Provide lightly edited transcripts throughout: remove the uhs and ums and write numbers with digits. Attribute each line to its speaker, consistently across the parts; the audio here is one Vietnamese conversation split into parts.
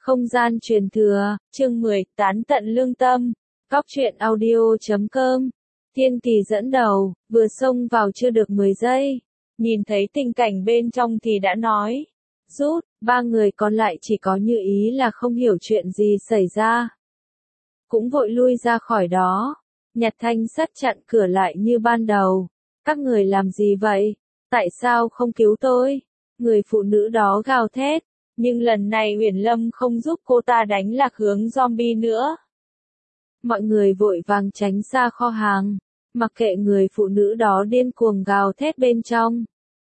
Speaker 1: Không gian truyền thừa, chương 10, tán tận lương tâm. Cóc truyện audio.com. Thiên Kỳ dẫn đầu, vừa xông vào chưa được 10 giây. Nhìn thấy tình cảnh bên trong thì đã nói. Rút, ba người còn lại chỉ có Như Ý là không hiểu chuyện gì xảy ra. Cũng vội lui ra khỏi đó. Nhặt thanh sắt chặn cửa lại như ban đầu. Các người làm gì vậy? Tại sao không cứu tôi? Người phụ nữ đó gào thét. Nhưng lần này Uyển Lâm không giúp cô ta đánh lạc hướng zombie nữa. Mọi người vội vàng tránh xa kho hàng, mặc kệ người phụ nữ đó điên cuồng gào thét bên trong.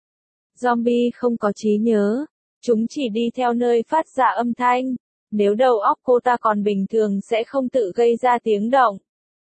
Speaker 1: Zombie không có trí nhớ, chúng chỉ đi theo nơi phát ra âm thanh. Nếu đầu óc cô ta còn bình thường sẽ không tự gây ra tiếng động.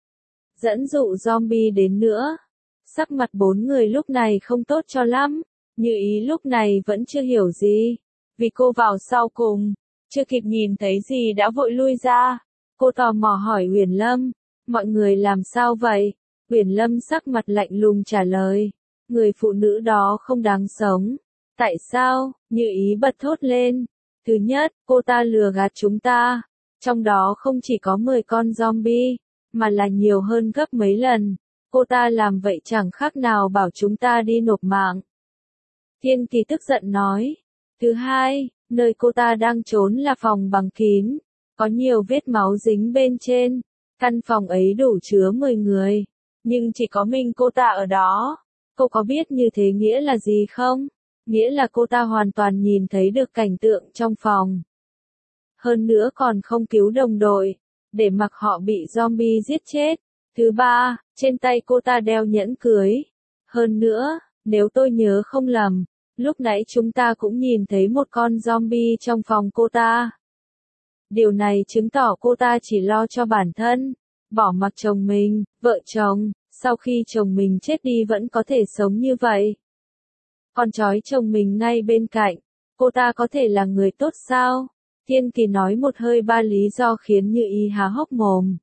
Speaker 1: Dẫn dụ zombie đến nữa. Sắc mặt bốn người lúc này không tốt cho lắm. Như Ý lúc này vẫn chưa hiểu gì. Vì cô vào sau cùng, chưa kịp nhìn thấy gì đã vội lui ra. Cô tò mò hỏi Uyển Lâm, mọi người làm sao vậy? Uyển Lâm sắc mặt lạnh lùng trả lời, người phụ nữ đó không đáng sống. Tại sao? Như Ý bật thốt lên. Thứ nhất, cô ta lừa gạt chúng ta. Trong đó không chỉ có 10 con zombie, mà là nhiều hơn gấp mấy lần. Cô ta làm vậy chẳng khác nào bảo chúng ta đi nộp mạng. Thiên Kỳ tức giận nói. Thứ hai, nơi cô ta đang trốn là phòng bằng kín, có nhiều vết máu dính bên trên. Căn phòng ấy đủ chứa 10 người, nhưng chỉ có mình cô ta ở đó. Cô có biết như thế nghĩa là gì không? Nghĩa là cô ta hoàn toàn nhìn thấy được cảnh tượng trong phòng. Hơn nữa còn không cứu đồng đội, để mặc họ bị zombie giết chết. Thứ ba, trên tay cô ta đeo nhẫn cưới. Hơn nữa, nếu tôi nhớ không lầm, lúc nãy chúng ta cũng nhìn thấy một con zombie trong phòng cô ta. Điều này chứng tỏ cô ta chỉ lo cho bản thân, bỏ mặc chồng mình, vợ chồng, sau khi chồng mình chết đi vẫn có thể sống như vậy. Còn trói chồng mình ngay bên cạnh, cô ta có thể là người tốt sao? Thiên Kỳ nói một hơi ba lý do khiến Như Ý há hốc mồm.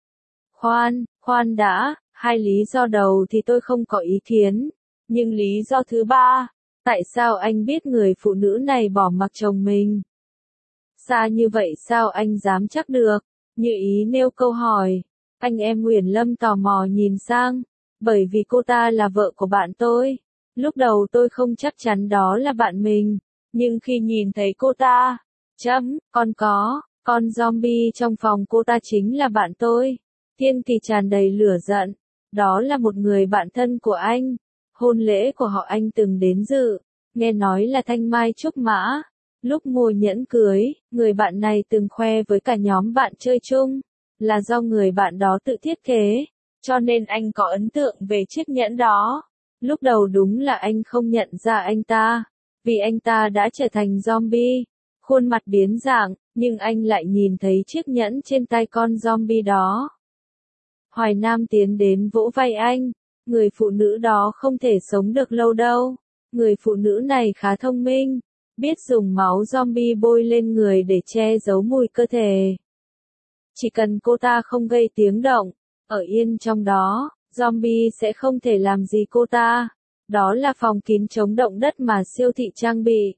Speaker 1: Khoan đã, hai lý do đầu thì tôi không có ý kiến, nhưng lý do thứ ba, tại sao anh biết người phụ nữ này bỏ mặc chồng mình? Xa như vậy sao anh dám chắc được? Như Ý nêu câu hỏi. Anh em Uyển Lâm tò mò nhìn sang. Bởi vì cô ta là vợ của bạn tôi. Lúc đầu tôi không chắc chắn đó là bạn mình. Nhưng khi nhìn thấy cô ta, con zombie trong phòng cô ta chính là bạn tôi. Thiên Kỳ tràn đầy lửa giận. Đó là một người bạn thân của anh. Hôn lễ của họ anh từng đến dự. Nghe nói là thanh mai trúc mã. Lúc mua nhẫn cưới, người bạn này từng khoe với cả nhóm bạn chơi chung. Là do người bạn đó tự thiết kế. Cho nên anh có ấn tượng về chiếc nhẫn đó. Lúc đầu đúng là anh không nhận ra anh ta. Vì anh ta đã trở thành zombie. Khuôn mặt biến dạng, nhưng anh lại nhìn thấy chiếc nhẫn trên tay con zombie đó. Hoài Nam tiến đến vỗ vai anh. Người phụ nữ đó không thể sống được lâu đâu. Người phụ nữ này khá thông minh. Biết dùng máu zombie bôi lên người để che giấu mùi cơ thể. Chỉ cần cô ta không gây tiếng động, ở yên trong đó, zombie sẽ không thể làm gì cô ta. Đó là phòng kín chống động đất mà siêu thị trang bị.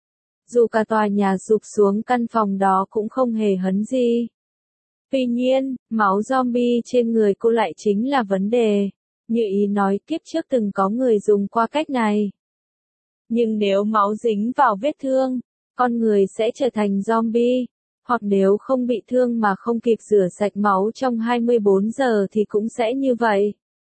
Speaker 1: Dù cả tòa nhà sụp xuống căn phòng đó cũng không hề hấn gì. Tuy nhiên, máu zombie trên người cô lại chính là vấn đề. Như Ý nói kiếp trước từng có người dùng qua cách này. Nhưng nếu máu dính vào vết thương, con người sẽ trở thành zombie. Hoặc nếu không bị thương mà không kịp rửa sạch máu trong 24 giờ thì cũng sẽ như vậy.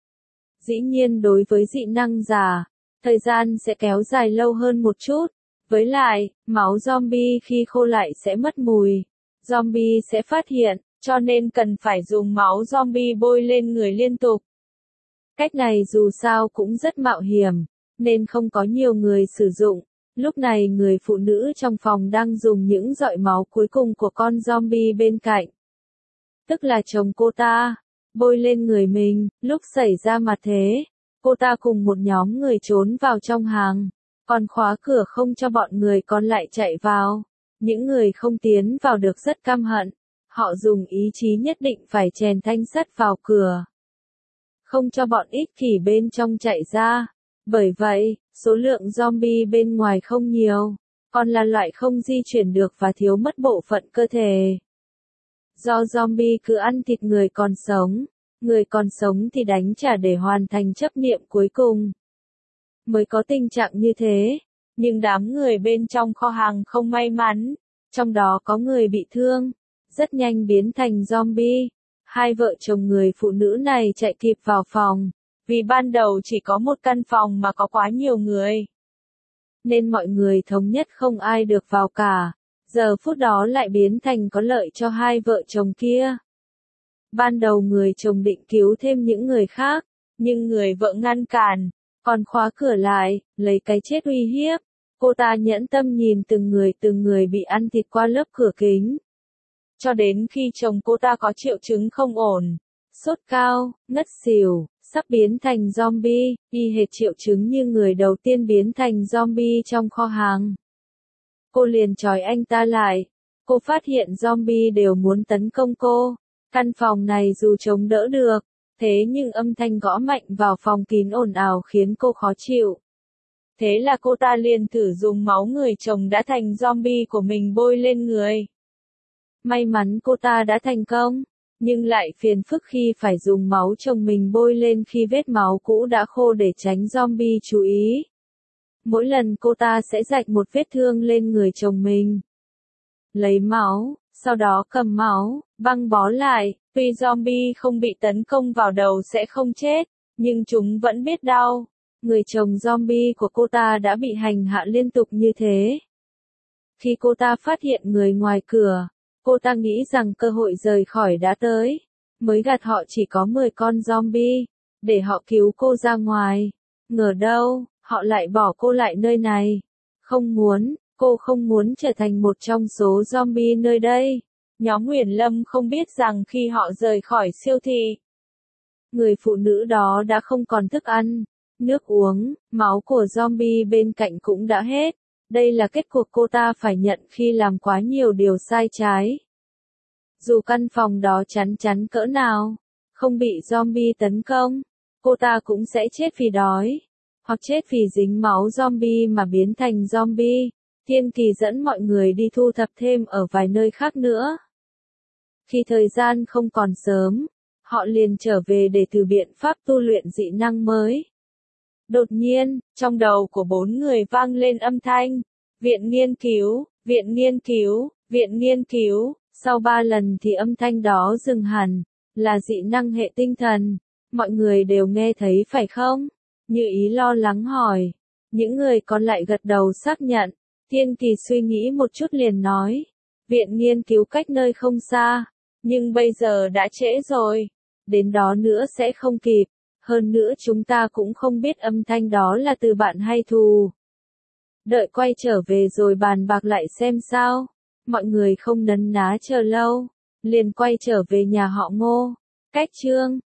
Speaker 1: Dĩ nhiên đối với dị năng giả, thời gian sẽ kéo dài lâu hơn một chút. Với lại, máu zombie khi khô lại sẽ mất mùi. Zombie sẽ phát hiện, cho nên cần phải dùng máu zombie bôi lên người liên tục. Cách này dù sao cũng rất mạo hiểm, nên không có nhiều người sử dụng. Lúc này người phụ nữ trong phòng đang dùng những giọt máu cuối cùng của con zombie bên cạnh. Tức là chồng cô ta, bôi lên người mình. Lúc xảy ra mặt thế, cô ta cùng một nhóm người trốn vào trong hàng, còn khóa cửa không cho bọn người còn lại chạy vào. Những người không tiến vào được rất căm hận. Họ dùng ý chí nhất định phải chèn thanh sắt vào cửa, không cho bọn ích kỷ bên trong chạy ra. Bởi vậy, số lượng zombie bên ngoài không nhiều. còn là loại không di chuyển được và thiếu mất bộ phận cơ thể. Do zombie cứ ăn thịt người còn sống thì đánh trả để hoàn thành chấp niệm cuối cùng. Mới có tình trạng như thế, nhưng đám người bên trong kho hàng không may mắn, trong đó có người bị thương, rất nhanh biến thành zombie. Hai vợ chồng người phụ nữ này chạy kịp vào phòng, vì ban đầu chỉ có một căn phòng mà có quá nhiều người. Nên mọi người thống nhất không ai được vào cả, giờ phút đó lại biến thành có lợi cho hai vợ chồng kia. Ban đầu người chồng định cứu thêm những người khác, nhưng người vợ ngăn cản, còn khóa cửa lại, lấy cái chết uy hiếp. Cô ta nhẫn tâm nhìn từng người bị ăn thịt qua lớp cửa kính. Cho đến khi chồng cô ta có triệu chứng không ổn, sốt cao, ngất xỉu, sắp biến thành zombie, y hệt triệu chứng như người đầu tiên biến thành zombie trong kho hàng. Cô liền trói anh ta lại. Cô phát hiện zombie đều muốn tấn công cô. Căn phòng này dù chống đỡ được, thế nhưng âm thanh gõ mạnh vào phòng kín ồn ào khiến cô khó chịu. Thế là cô ta liền thử dùng máu người chồng đã thành zombie của mình bôi lên người. May mắn cô ta đã thành công, nhưng lại phiền phức khi phải dùng máu chồng mình bôi lên khi vết máu cũ đã khô để tránh zombie chú ý. Mỗi lần cô ta sẽ rạch một vết thương lên người chồng mình. Lấy máu, sau đó cầm máu, băng bó lại, tuy zombie không bị tấn công vào đầu sẽ không chết, nhưng chúng vẫn biết đau. Người chồng zombie của cô ta đã bị hành hạ liên tục như thế. Khi cô ta phát hiện người ngoài cửa, cô ta nghĩ rằng cơ hội rời khỏi đã tới. Mới gạt họ chỉ có 10 con zombie, để họ cứu cô ra ngoài. Ngờ đâu, họ lại bỏ cô lại nơi này. Cô không muốn trở thành một trong số zombie nơi đây. Nhóm Huyền Lâm không biết rằng khi họ rời khỏi siêu thị, người phụ nữ đó đã không còn thức ăn, nước uống, máu của zombie bên cạnh cũng đã hết. Đây là kết cục cô ta phải nhận khi làm quá nhiều điều sai trái. Dù căn phòng đó chắn chắn cỡ nào, không bị zombie tấn công, cô ta cũng sẽ chết vì đói, hoặc chết vì dính máu zombie mà biến thành zombie. Thiên Kỳ dẫn mọi người đi thu thập thêm ở vài nơi khác nữa. Khi thời gian không còn sớm, họ liền trở về để thử biện pháp tu luyện dị năng mới. Đột nhiên, trong đầu của 4 người vang lên âm thanh, viện nghiên cứu, viện nghiên cứu, viện nghiên cứu. Sau 3 lần thì âm thanh đó dừng hẳn, là dị năng hệ tinh thần. Mọi người đều nghe thấy phải không? Như Ý lo lắng hỏi. Những người còn lại gật đầu xác nhận. Thiên Kỳ suy nghĩ một chút liền nói. Viện nghiên cứu cách nơi không xa, nhưng bây giờ đã trễ rồi. Đến đó nữa sẽ không kịp. Hơn nữa chúng ta cũng không biết âm thanh đó là từ bạn hay thù. Đợi quay trở về rồi bàn bạc lại xem sao. Mọi người không nấn ná chờ lâu, liền quay trở về nhà họ Ngô. Cách chương